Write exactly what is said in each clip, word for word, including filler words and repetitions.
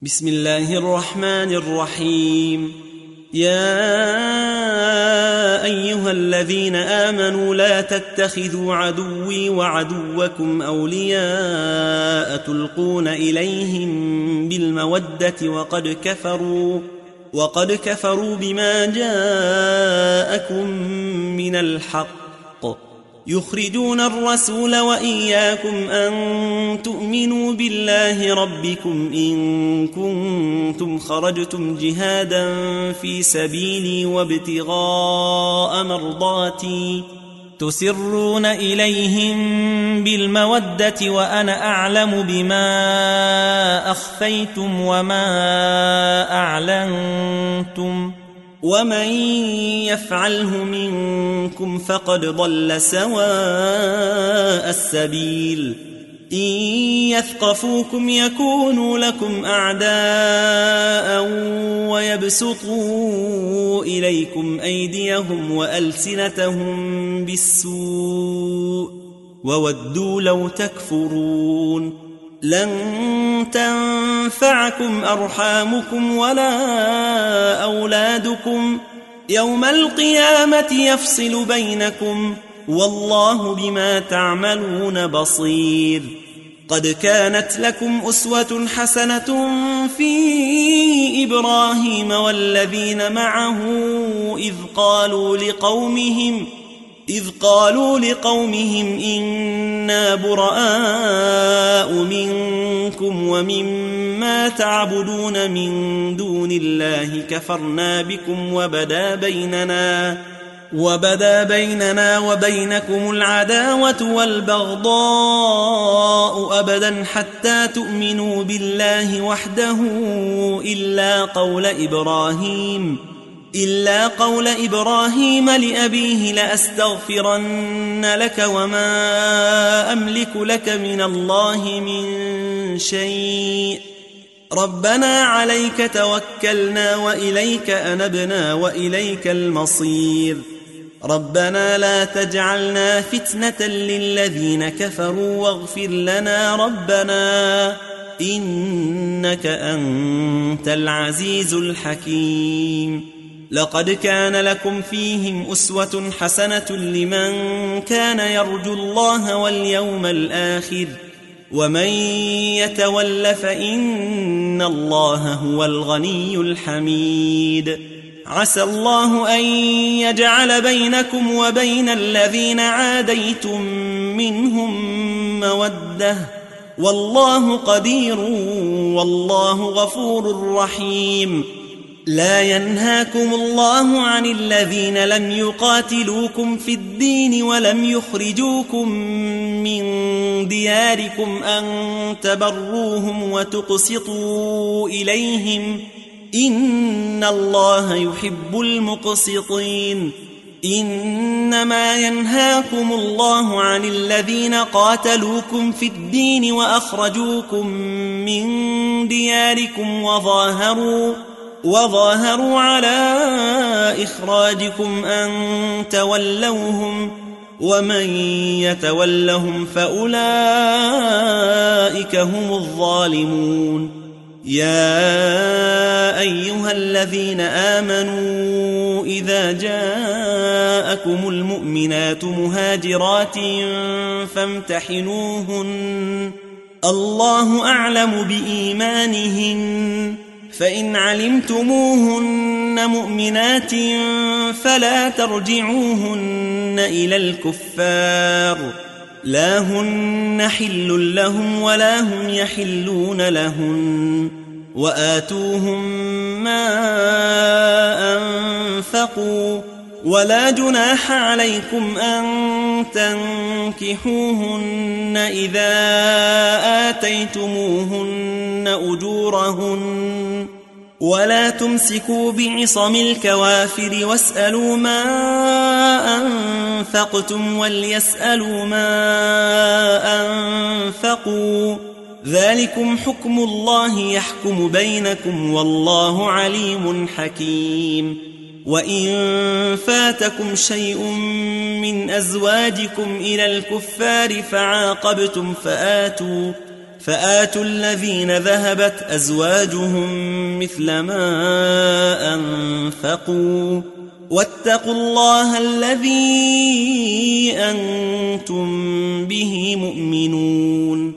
بسم الله الرحمن الرحيم. يا أيها الذين آمنوا لا تتخذوا عدوي وعدوكم أولياء تلقون إليهم بالمودة وقد كفروا وقد كفروا بما جاءكم من الحق يخرجون الرسول وإياكم أن تؤمنوا بالله ربكم إن كنتم خرجتم جهادا في سبيلي وابتغاء مرضاتي تسرون إليهم بالمودة وأنا أعلم بما أخفيتم وما أعلنتم ومن يفعله منكم فقد ضل سواء السبيل. إن يثقفوكم يكونوا لكم أعداء ويبسطوا إليكم أيديهم وألسنتهم بالسوء وودوا لو تكفرون. لن تنفعكم أرحامكم ولا أولادكم يوم القيامة يفصل بينكم والله بما تعملون بصير. قد كانت لكم أسوة حسنة في إبراهيم والذين معه إذ قالوا لقومهم إذ قالوا لقومهم إنا براء منكم ومما تعبدون من دون الله كفرنا بكم وبدا بيننا وبدا بيننا وبينكم العداوة والبغضاء أبدا حتى تؤمنوا بالله وحده إلا قول إبراهيم إلا قول إبراهيم لأبيه لأستغفرن لك وما أملك لك من الله من شيء ربنا عليك توكلنا وإليك أنبنا وإليك المصير. ربنا لا تجعلنا فتنة للذين كفروا واغفر لنا ربنا إنك أنت العزيز الحكيم. لقد كان لكم فيهم أسوة حسنة لمن كان يرجو الله واليوم الآخر ومن يتول فإن الله هو الغني الحميد. عسى الله أن يجعل بينكم وبين الذين عاديتم منهم مودة والله قدير والله غفور رحيم. لا ينهاكم الله عن الذين لم يقاتلوكم في الدين ولم يخرجوكم من دياركم أن تبروهم وتقسطوا إليهم إن الله يحب المقسطين. إنما ينهاكم الله عن الذين قاتلوكم في الدين وأخرجوكم من دياركم وظاهروا وظاهروا على إخراجكم أن تولوهم ومن يتولهم فأولئك هم الظالمون. يا أيها الذين آمنوا إذا جاءكم المؤمنات مهاجرات فامتحنوهن الله أعلم بإيمانهن فإن علمتموهن مؤمنات فلا ترجعوهن إلى الكفار لا هن حل لهم ولا هم يحلون لهن وآتوهم ما أنفقوا ولا جناح عليكم أن تنكحوهن إذا آتيتموهن أجورهن ولا تمسكوا بعصم الكوافر واسألوا ما أنفقتم وليسألوا ما أنفقوا ذلكم حكم الله يحكم بينكم والله عليم حكيم. وإن فاتكم شيء من أزواجكم إلى الكفار فعاقبتم فآتوا فآتوا الذين ذهبت أزواجهم مثل ما أنفقوا واتقوا الله الذي أنتم به مؤمنون.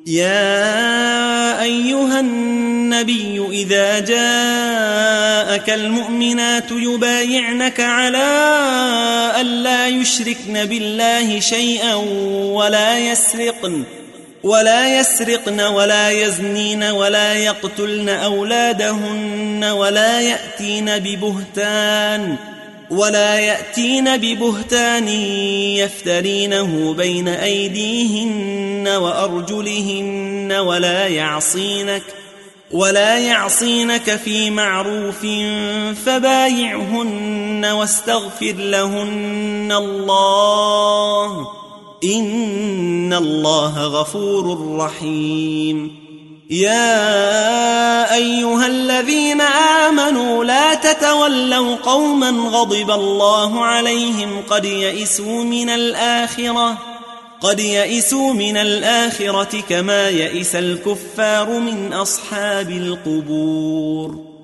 يا أيها النبي إذا جاءك المؤمنات يبايعنك على ألا يشركن بالله شيئا ولا يسرقن ولا يسرقن ولا يزنين ولا يقتلن أولادهن ولا يأتين ببهتان ولا يأتين ببهتان يفترينه بين أيديهن وأرجلهن ولا يعصينك ولا يعصينك في معروف فبايعهن واستغفر لهن الله إن الله غفور رحيم. يا أيها الذين آمنوا لا تتولوا قوما غضب الله عليهم قد يئسوا من الآخرة قد يئسوا من الآخرة كما يئس الكفار من أصحاب القبور.